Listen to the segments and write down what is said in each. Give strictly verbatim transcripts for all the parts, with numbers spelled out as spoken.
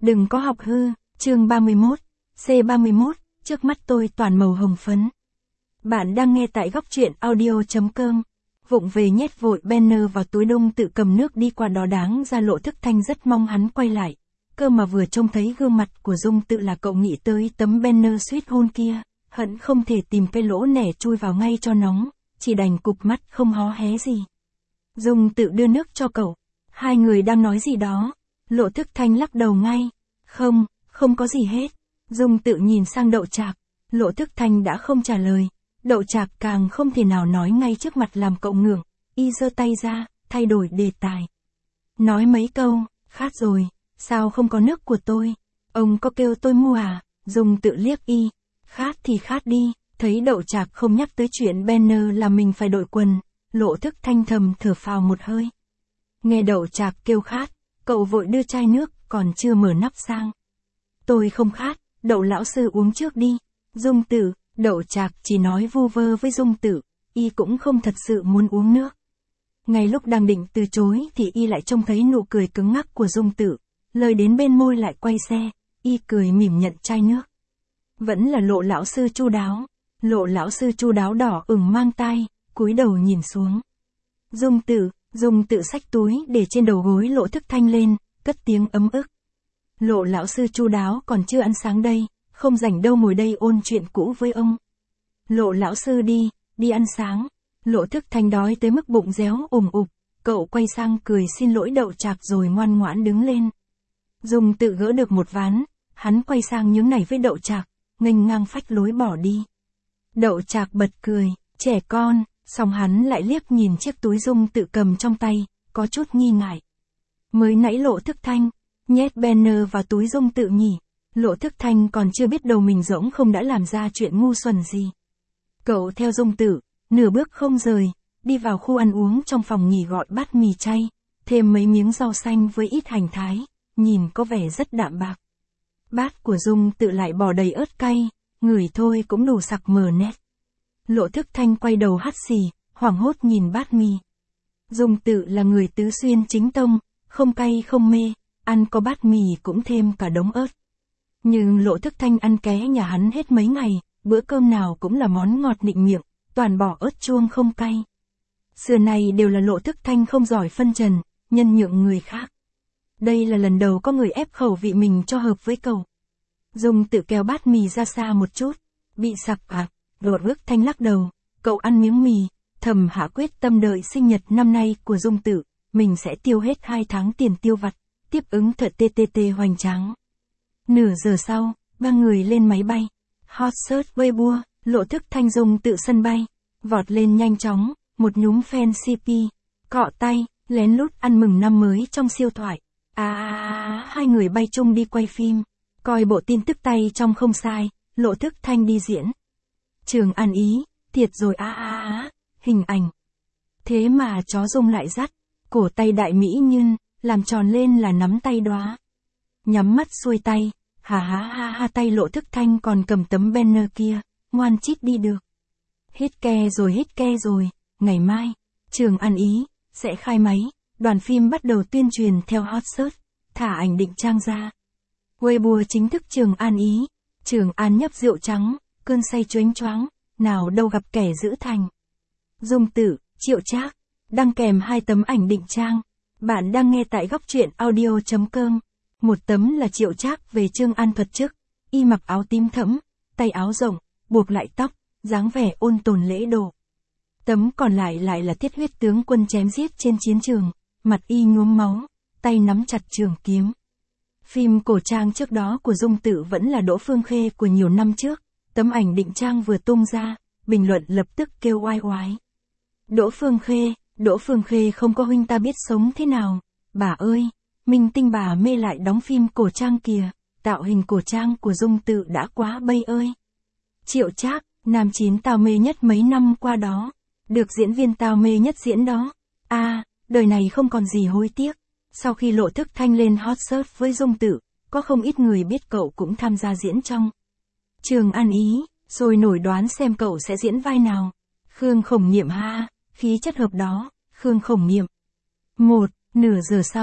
Đừng có học hư, chương ba mươi mốt, C ba mươi mốt, trước mắt tôi toàn màu hồng phấn. Bạn đang nghe tại góc truyện audio.com. Vụng về nhét vội banner vào túi đông tự cầm nước đi qua đó, đáng ra Lộ Thức Thanh rất mong hắn quay lại. Cơ mà vừa trông thấy gương mặt của Dung Tự là cậu nghĩ tới tấm banner suýt hôn kia, hận không thể tìm cái lỗ nẻ chui vào ngay cho nóng, chỉ đành cụp mắt không hó hé gì. Dung Tự đưa nước cho cậu. Hai người đang nói gì đó. Lộ Thức Thanh lắc đầu ngay. Không, không có gì hết. Dung Tự nhìn sang Đậu Trạc. Lộ Thức Thanh đã không trả lời. Đậu Trạc càng không thể nào nói ngay trước mặt làm cậu ngượng. Y giơ tay ra, thay đổi đề tài. Nói mấy câu, khát rồi, sao không có nước của tôi? Ông có kêu tôi mua à? Dung Tự liếc Y. Khát thì khát đi. Thấy Đậu Trạc không nhắc tới chuyện banner là mình phải đội quần. Lộ Thức Thanh thầm thở phào một hơi. Nghe Đậu Trạc kêu khát, cậu vội đưa chai nước, còn chưa mở nắp sang. Tôi không khát, Đậu lão sư uống trước đi. Dung Tự, Đậu Trạc chỉ nói vu vơ với Dung Tự, Y cũng không thật sự muốn uống nước. Ngay lúc đang định từ chối thì Y lại trông thấy nụ cười cứng ngắc của Dung Tự, lời đến bên môi lại quay xe, Y cười mỉm nhận chai nước. Vẫn là Lộ lão sư chu đáo. Lộ lão sư chu đáo đỏ ửng mang tai, cúi đầu nhìn xuống. Dung Tự, Dung Tự xách túi để trên đầu gối Lộ Thức Thanh lên, cất tiếng ấm ức. Lộ lão sư chu đáo còn chưa ăn sáng đây, không rảnh đâu ngồi đây ôn chuyện cũ với ông. Lộ lão sư đi, đi ăn sáng. Lộ Thức Thanh đói tới mức bụng réo ủng ục, cậu quay sang cười xin lỗi Đậu Trạc rồi ngoan ngoãn đứng lên. Dung Tự gỡ được một ván, hắn quay sang nhướng này với Đậu Trạc, nghênh ngang phách lối bỏ đi. Đậu Trạc bật cười, trẻ con, xong hắn lại liếc nhìn chiếc túi Dung Tự cầm trong tay, có chút nghi ngại. Mới nãy Lộ Thức Thanh nhét banner vào túi Dung Tự nhỉ? Lộ Thức Thanh còn chưa biết đầu mình rỗng không đã làm ra chuyện ngu xuẩn gì. Cậu theo Dung Tự, nửa bước không rời, đi vào khu ăn uống trong phòng nghỉ gọi bát mì chay, thêm mấy miếng rau xanh với ít hành thái, nhìn có vẻ rất đạm bạc. Bát của Dung Tự lại bỏ đầy ớt cay, ngửi thôi cũng đủ sặc mờ nét. Lộ Thức Thanh quay đầu hắt xì, hoảng hốt nhìn bát mì. Dung Tự là người tứ xuyên chính tông, không cay không mê, ăn có bát mì cũng thêm cả đống ớt. Nhưng Lộ Thức Thanh ăn ké nhà hắn hết mấy ngày, bữa cơm nào cũng là món ngọt nịnh miệng, toàn bỏ ớt chuông không cay. Xưa này đều là Lộ Thức Thanh không giỏi phân trần, nhân nhượng người khác. Đây là lần đầu có người ép khẩu vị mình cho hợp với cậu. Dung Tự kéo bát mì ra xa một chút, bị sặc à? Lộ Thức Thanh lắc đầu, cậu ăn miếng mì, thầm hạ quyết tâm đợi sinh nhật năm nay của Dung Tự, mình sẽ tiêu hết hai tháng tiền tiêu vặt, tiếp ứng thật tê tê tê hoành tráng. Nửa giờ sau, ba người lên máy bay. Hot search Weibo, Lộ Thức Thanh Dung Tự sân bay, vọt lên nhanh chóng, một nhúm fan xê pê, cọ tay, lén lút ăn mừng năm mới trong siêu thoại. À, à, hai người bay chung đi quay phim, coi bộ tin tức tay trong không sai, Lộ Thức Thanh đi diễn. Trường An Ý, thiệt rồi á á á, hình ảnh. Thế mà chó Dung lại dắt, cổ tay đại mỹ nhân, làm tròn lên là nắm tay đóa. Nhắm mắt xuôi tay, hà há ha ha tay Lộ Thức Thanh còn cầm tấm banner kia, ngoan chít đi được. Hít ke rồi hít ke rồi, ngày mai, Trường An Ý, sẽ khai máy, đoàn phim bắt đầu tuyên truyền theo hot search, thả ảnh định trang ra. Weibo chính thức Trường An Ý, Trường An nhấp rượu trắng, cơn say choáng choáng, nào đâu gặp kẻ giữ thành. Dung Tự, Triệu Trác, đăng kèm hai tấm ảnh định trang. Bạn đang nghe tại góc truyện audio.com. Một tấm là Triệu Trác về Trường An thuật chức, y mặc áo tím thẫm, tay áo rộng, buộc lại tóc, dáng vẻ ôn tồn lễ độ. Tấm còn lại lại là Thiết Huyết tướng quân chém giết trên chiến trường, mặt y nhuốm máu, tay nắm chặt trường kiếm. Phim cổ trang trước đó của Dung Tự vẫn là Đỗ Phương Khê của nhiều năm trước, tấm ảnh định trang vừa tung ra, bình luận lập tức kêu oai oái. Đỗ Phương Khê, Đỗ Phương Khê không có huynh ta biết sống thế nào, bà ơi, minh tinh bà mê lại đóng phim cổ trang kìa, tạo hình cổ trang của Dung Tự đã quá bay ơi. Triệu Trác, nam chín tao mê nhất mấy năm qua đó, được diễn viên tao mê nhất diễn đó. A, à, đời này không còn gì hối tiếc. Sau khi Lộ Thức Thanh lên hot search với Dung Tự, có không ít người biết cậu cũng tham gia diễn trong Trường An Ý, rồi nổi đoán xem cậu sẽ diễn vai nào. Khương Khổng Niệm ha, khí chất hợp đó, Khương Khổng Niệm. Một, nửa giờ sau,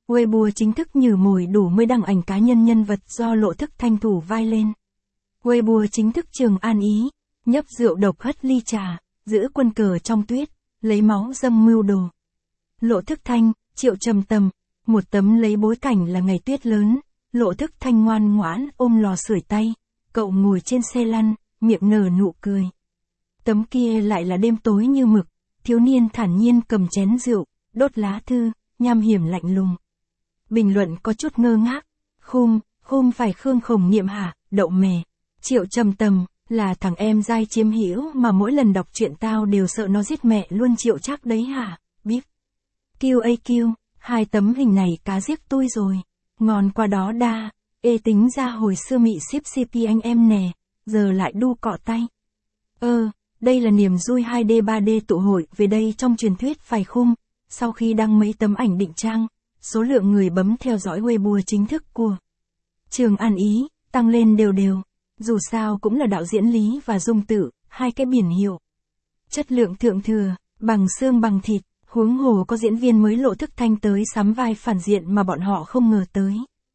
Weibo chính thức nhử mồi đủ mới đăng ảnh cá nhân nhân vật do Lộ Thức Thanh thủ vai lên. Weibo chính thức Trường An Ý, nhấp rượu độc hất ly trà, giữ quân cờ trong tuyết, lấy máu dâng mưu đồ. Lộ Thức Thanh, Triệu Trầm Tầm, một tấm lấy bối cảnh là ngày tuyết lớn, Lộ Thức Thanh ngoan ngoãn ôm lò sưởi tay, cậu ngồi trên xe lăn, miệng nở nụ cười. Tấm kia lại là đêm tối như mực, thiếu niên thản nhiên cầm chén rượu, đốt lá thư, nham hiểm lạnh lùng. Bình luận có chút ngơ ngác, khum, khum phải Khương Khổng Niệm hả, đậu mè. Triệu Trầm Tầm, là thằng em dai chiếm hữu mà mỗi lần đọc truyện tao đều sợ nó giết mẹ luôn Triệu chắc đấy hả, biết. Q A Q, hai tấm hình này cá giết tôi rồi, ngon qua đó đa, ê tính ra hồi xưa mị ship xê pê anh em nè, giờ lại đu cọ tay. Ơ, đây là niềm vui hai D ba D tụ hội về đây trong truyền thuyết phải khung, sau khi đăng mấy tấm ảnh định trang, số lượng người bấm theo dõi Weibo chính thức của Trường An Ý, tăng lên đều đều. Dù sao cũng là đạo diễn Lý và Dung Tự, hai cái biển hiệu. Chất lượng thượng thừa, bằng xương bằng thịt, huống hồ có diễn viên mới Lộ Thức Thanh tới sắm vai phản diện mà bọn họ không ngờ tới.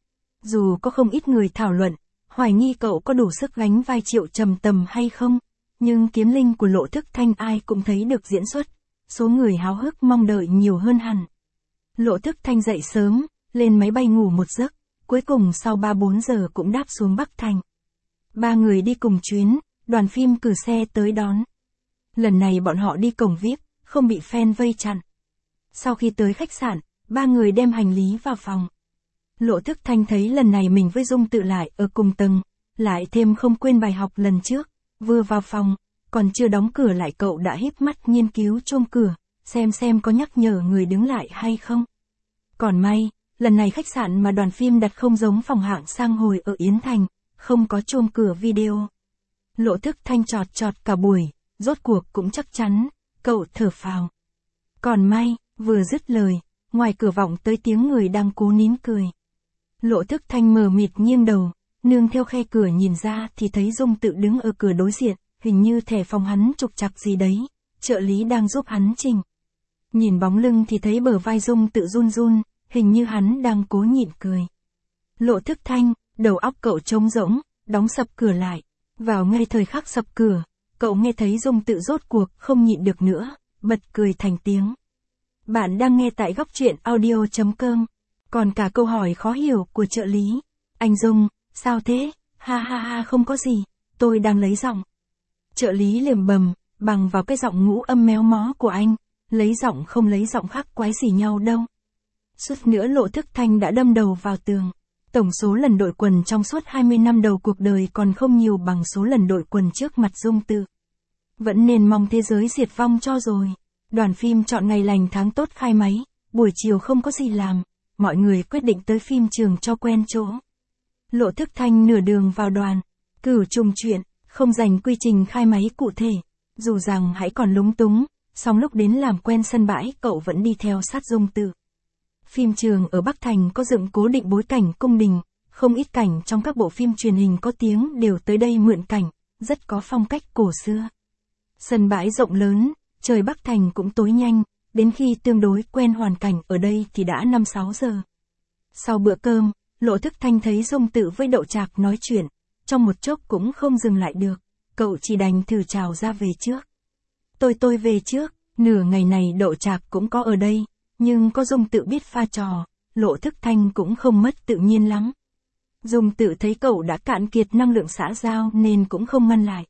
Dù có không ít người thảo luận, hoài nghi cậu có đủ sức gánh vai Triệu Trầm Tầm hay không, nhưng kiếm linh của Lộ Thức Thanh ai cũng thấy được diễn xuất, số người háo hức mong đợi nhiều hơn hẳn. Lộ Thức Thanh dậy sớm, lên máy bay ngủ một giấc, cuối cùng sau ba bốn giờ cũng đáp xuống Bắc Thành. Ba người đi cùng chuyến, đoàn phim cử xe tới đón. Lần này bọn họ đi cổng vi ai pi, không bị fan vây chặn. Sau khi tới khách sạn, ba người đem hành lý vào phòng. Lộ Thức Thanh thấy lần này mình với Dung Tự lại ở cùng tầng, lại thêm không quên bài học lần trước, vừa vào phòng, còn chưa đóng cửa lại cậu đã híp mắt nghiên cứu chuông cửa, xem xem có nhắc nhở người đứng lại hay không. Còn may, lần này khách sạn mà đoàn phim đặt không giống phòng hạng sang hồi ở Yến Thành, không có chuông cửa video. Lộ Thức Thanh trọt trọt cả buổi, rốt cuộc cũng chắc chắn, cậu thở phào. Còn may, vừa dứt lời, ngoài cửa vọng tới tiếng người đang cố nín cười. Lộ Thức Thanh mờ mịt nghiêng đầu, nương theo khe cửa nhìn ra thì thấy Dung Tự đứng ở cửa đối diện, hình như thẻ phòng hắn trục trặc gì đấy, trợ lý đang giúp hắn chỉnh. Nhìn bóng lưng thì thấy bờ vai Dung Tự run run, hình như hắn đang cố nhịn cười. Lộ Thức Thanh, đầu óc cậu trống rỗng, đóng sập cửa lại. Vào ngay thời khắc sập cửa, cậu nghe thấy Dung Tự rốt cuộc không nhịn được nữa, bật cười thành tiếng. Bạn đang nghe tại góc truyện audio chấm com. Còn cả câu hỏi khó hiểu của trợ lý. Anh Dung, sao thế? Ha ha ha không có gì, tôi đang lấy giọng. Trợ lý liềm bầm, bằng vào cái giọng ngũ âm méo mó của anh, lấy giọng không lấy giọng khác quái gì nhau đâu. Suốt nữa Lộ Thức Thanh đã đâm đầu vào tường. Tổng số lần đội quần trong suốt hai mươi năm đầu cuộc đời còn không nhiều bằng số lần đội quần trước mặt Dung Tự. Vẫn nên mong thế giới diệt vong cho rồi. Đoàn phim chọn ngày lành tháng tốt khai máy, buổi chiều không có gì làm, mọi người quyết định tới phim trường cho quen chỗ. Lộ Thức Thanh nửa đường vào đoàn, cửu trùng chuyện, không dành quy trình khai máy cụ thể, dù rằng hãy còn lúng túng, song lúc đến làm quen sân bãi cậu vẫn đi theo sát Dung Tự. Phim trường ở Bắc Thành có dựng cố định bối cảnh cung đình, không ít cảnh trong các bộ phim truyền hình có tiếng đều tới đây mượn cảnh, rất có phong cách cổ xưa. Sân bãi rộng lớn, trời Bắc Thành cũng tối nhanh, đến khi tương đối quen hoàn cảnh ở đây thì đã năm sáu giờ. Sau bữa cơm, Lộ Thức Thanh thấy Dung Tự với Đậu Trạc nói chuyện, trong một chốc cũng không dừng lại được, cậu chỉ đành thử chào ra về trước. Tôi tôi về trước, nửa ngày này Đậu Trạc cũng có ở đây, nhưng có Dung Tự biết pha trò, Lộ Thức Thanh cũng không mất tự nhiên lắm. Dung Tự thấy cậu đã cạn kiệt năng lượng xã giao nên cũng không ngăn lại.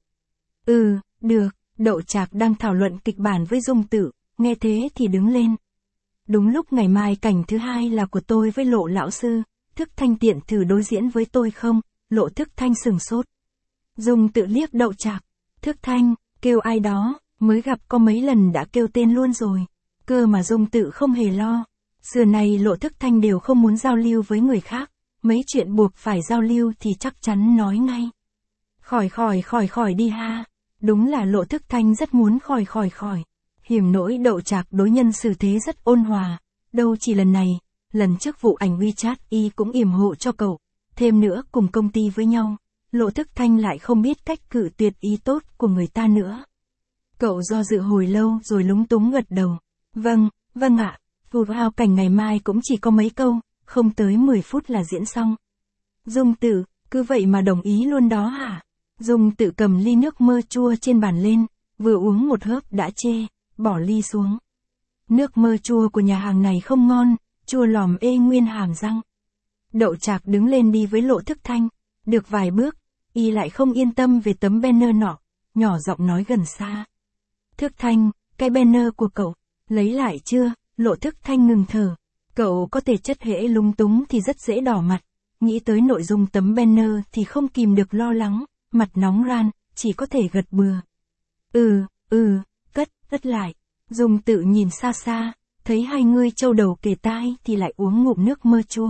Ừ, được, Đậu Trạc đang thảo luận kịch bản với Dung Tự, nghe thế thì đứng lên. Đúng lúc ngày mai cảnh thứ hai là của tôi với Lộ lão sư, Thức Thanh tiện thử đối diễn với tôi không? Lộ Thức Thanh sừng sốt. Dung Tự liếc Đậu Trạc. Thức Thanh, kêu ai đó, mới gặp có mấy lần đã kêu tên luôn rồi. Cơ mà Dung Tự không hề lo. Xưa này Lộ Thức Thanh đều không muốn giao lưu với người khác. Mấy chuyện buộc phải giao lưu thì chắc chắn nói ngay. Khỏi khỏi khỏi khỏi đi ha. Đúng là Lộ Thức Thanh rất muốn khỏi khỏi khỏi. Hiểm nỗi Đậu Trạc đối nhân xử thế rất ôn hòa. Đâu chỉ lần này, lần trước vụ ảnh WeChat y cũng yểm hộ cho cậu. Thêm nữa cùng công ty với nhau, Lộ Thức Thanh lại không biết cách cự tuyệt ý tốt của người ta nữa. Cậu do dự hồi lâu rồi lúng túng gật đầu. Vâng, vâng ạ, phù vào cảnh ngày mai cũng chỉ có mấy câu, không tới mười phút là diễn xong. Dung Tự, cứ vậy mà đồng ý luôn đó hả? Dung Tự cầm ly nước mơ chua trên bàn lên, vừa uống một hớp đã chê, bỏ ly xuống. Nước mơ chua của nhà hàng này không ngon, chua lòm ê nguyên hàm răng. Đậu Trạc đứng lên đi với Lộ Thức Thanh, được vài bước, y lại không yên tâm về tấm banner nọ, nhỏ giọng nói gần xa. Thức Thanh, cái banner của cậu, lấy lại chưa? Lộ Thức Thanh ngừng thở. Cậu có thể chất hễ lung túng thì rất dễ đỏ mặt, nghĩ tới nội dung tấm banner thì không kìm được lo lắng, mặt nóng ran, chỉ có thể gật bừa. Ừ, ừ, cất, cất lại. Dung Tự nhìn xa xa, thấy hai người trâu đầu kề tai thì lại uống ngụm nước mơ chua.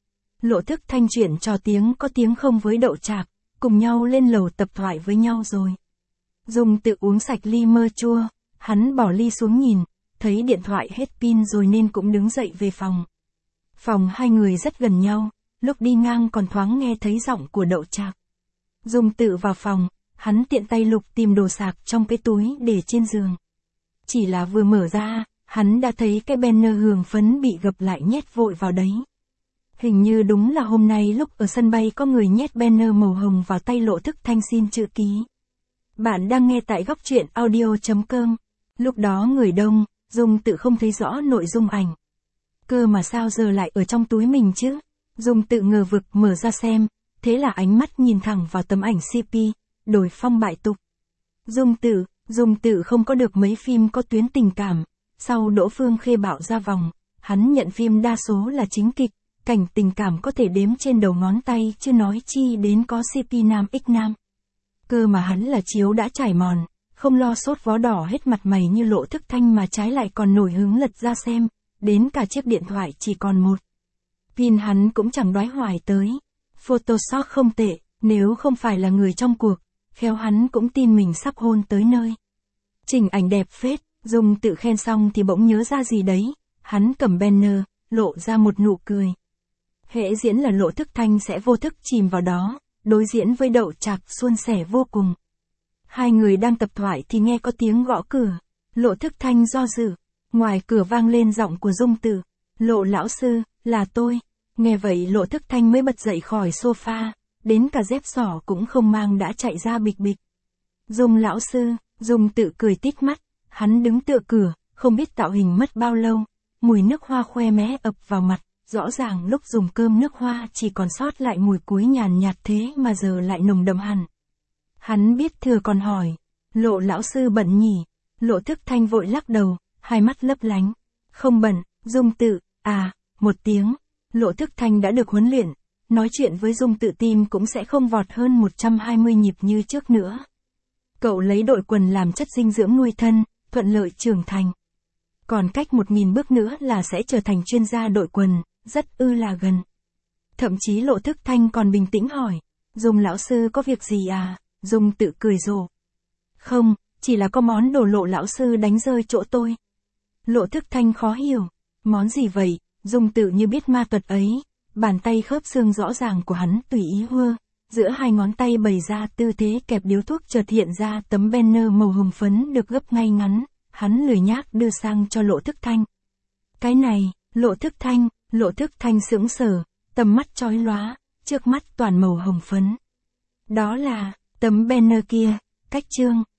Lộ Thức Thanh chuyện trò tiếng có tiếng không với Đậu Trạc, cùng nhau lên lầu tập thoại với nhau rồi. Dung Tự uống sạch ly mơ chua, hắn bỏ ly xuống nhìn, thấy điện thoại hết pin rồi nên cũng đứng dậy về phòng. Phòng hai người rất gần nhau, lúc đi ngang còn thoáng nghe thấy giọng của Đậu Trạc. Dung Tự vào phòng, hắn tiện tay lục tìm đồ sạc trong cái túi để trên giường. Chỉ là vừa mở ra, hắn đã thấy cái banner hường phấn bị gập lại nhét vội vào đấy. Hình như đúng là hôm nay lúc ở sân bay có người nhét banner màu hồng vào tay Lộ Thức Thanh xin chữ ký. Bạn đang nghe tại góc truyện audio chấm com. Lúc đó người đông, Dung Tự không thấy rõ nội dung ảnh. Cơ mà sao giờ lại ở trong túi mình chứ? Dung Tự ngờ vực mở ra xem, thế là ánh mắt nhìn thẳng vào tấm ảnh xê pê, đổi phong bại tục. Dung Tự, Dung Tự không có được mấy phim có tuyến tình cảm, sau Đỗ Phương Khê Bạo ra vòng, hắn nhận phim đa số là chính kịch, cảnh tình cảm có thể đếm trên đầu ngón tay chứ nói chi đến có xê pê nam x nam. Cơ mà hắn là chiếu đã trải mòn, không lo sốt vó đỏ hết mặt mày như Lộ Thức Thanh mà trái lại còn nổi hứng lật ra xem, đến cả chiếc điện thoại chỉ còn một. Pin hắn cũng chẳng đoái hoài tới. Photoshop không tệ, nếu không phải là người trong cuộc, khéo hắn cũng tin mình sắp hôn tới nơi. Chỉnh ảnh đẹp phết, Dung Tự khen xong thì bỗng nhớ ra gì đấy, hắn cầm banner, lộ ra một nụ cười. Hễ diễn là Lộ Thức Thanh sẽ vô thức chìm vào đó, đối diễn với Đậu Trạc suôn sẻ vô cùng. Hai người đang tập thoại thì nghe có tiếng gõ cửa, Lộ Thức Thanh do dự, ngoài cửa vang lên giọng của Dung Tự, Lộ lão sư, là tôi. Nghe vậy Lộ Thức Thanh mới bật dậy khỏi sofa, đến cả dép xỏ cũng không mang đã chạy ra bịch bịch. Dung lão sư, Dung Tự cười tít mắt, hắn đứng tựa cửa, không biết tạo hình mất bao lâu, mùi nước hoa khoe mẽ ập vào mặt, rõ ràng lúc dùng cơm nước hoa chỉ còn sót lại mùi cuối nhàn nhạt thế mà giờ lại nồng đậm hẳn. Hắn biết thừa còn hỏi, Lộ lão sư bận nhỉ? Lộ Thức Thanh vội lắc đầu, hai mắt lấp lánh. Không bận. Dung Tự, à, một tiếng. Lộ Thức Thanh đã được huấn luyện, nói chuyện với Dung Tự tim cũng sẽ không vọt hơn một trăm hai mươi nhịp như trước nữa. Cậu lấy đội quần làm chất dinh dưỡng nuôi thân, thuận lợi trưởng thành. Còn cách một nghìn bước nữa là sẽ trở thành chuyên gia đội quần, rất ư là gần. Thậm chí Lộ Thức Thanh còn bình tĩnh hỏi, Dung lão sư có việc gì à? Dung Tự cười rộ. Không, chỉ là có món đồ Lộ lão sư đánh rơi chỗ tôi. Lộ Thức Thanh khó hiểu, món gì vậy? Dung Tự như biết ma thuật ấy, bàn tay khớp xương rõ ràng của hắn tùy ý hưa, giữa hai ngón tay bày ra tư thế kẹp điếu thuốc chợt hiện ra tấm banner màu hồng phấn được gấp ngay ngắn, hắn lười nhác đưa sang cho Lộ Thức Thanh. Cái này, Lộ Thức Thanh, Lộ Thức Thanh sững sờ, tầm mắt chói lóa, trước mắt toàn màu hồng phấn. Đó là, tấm banner kia, cách chương.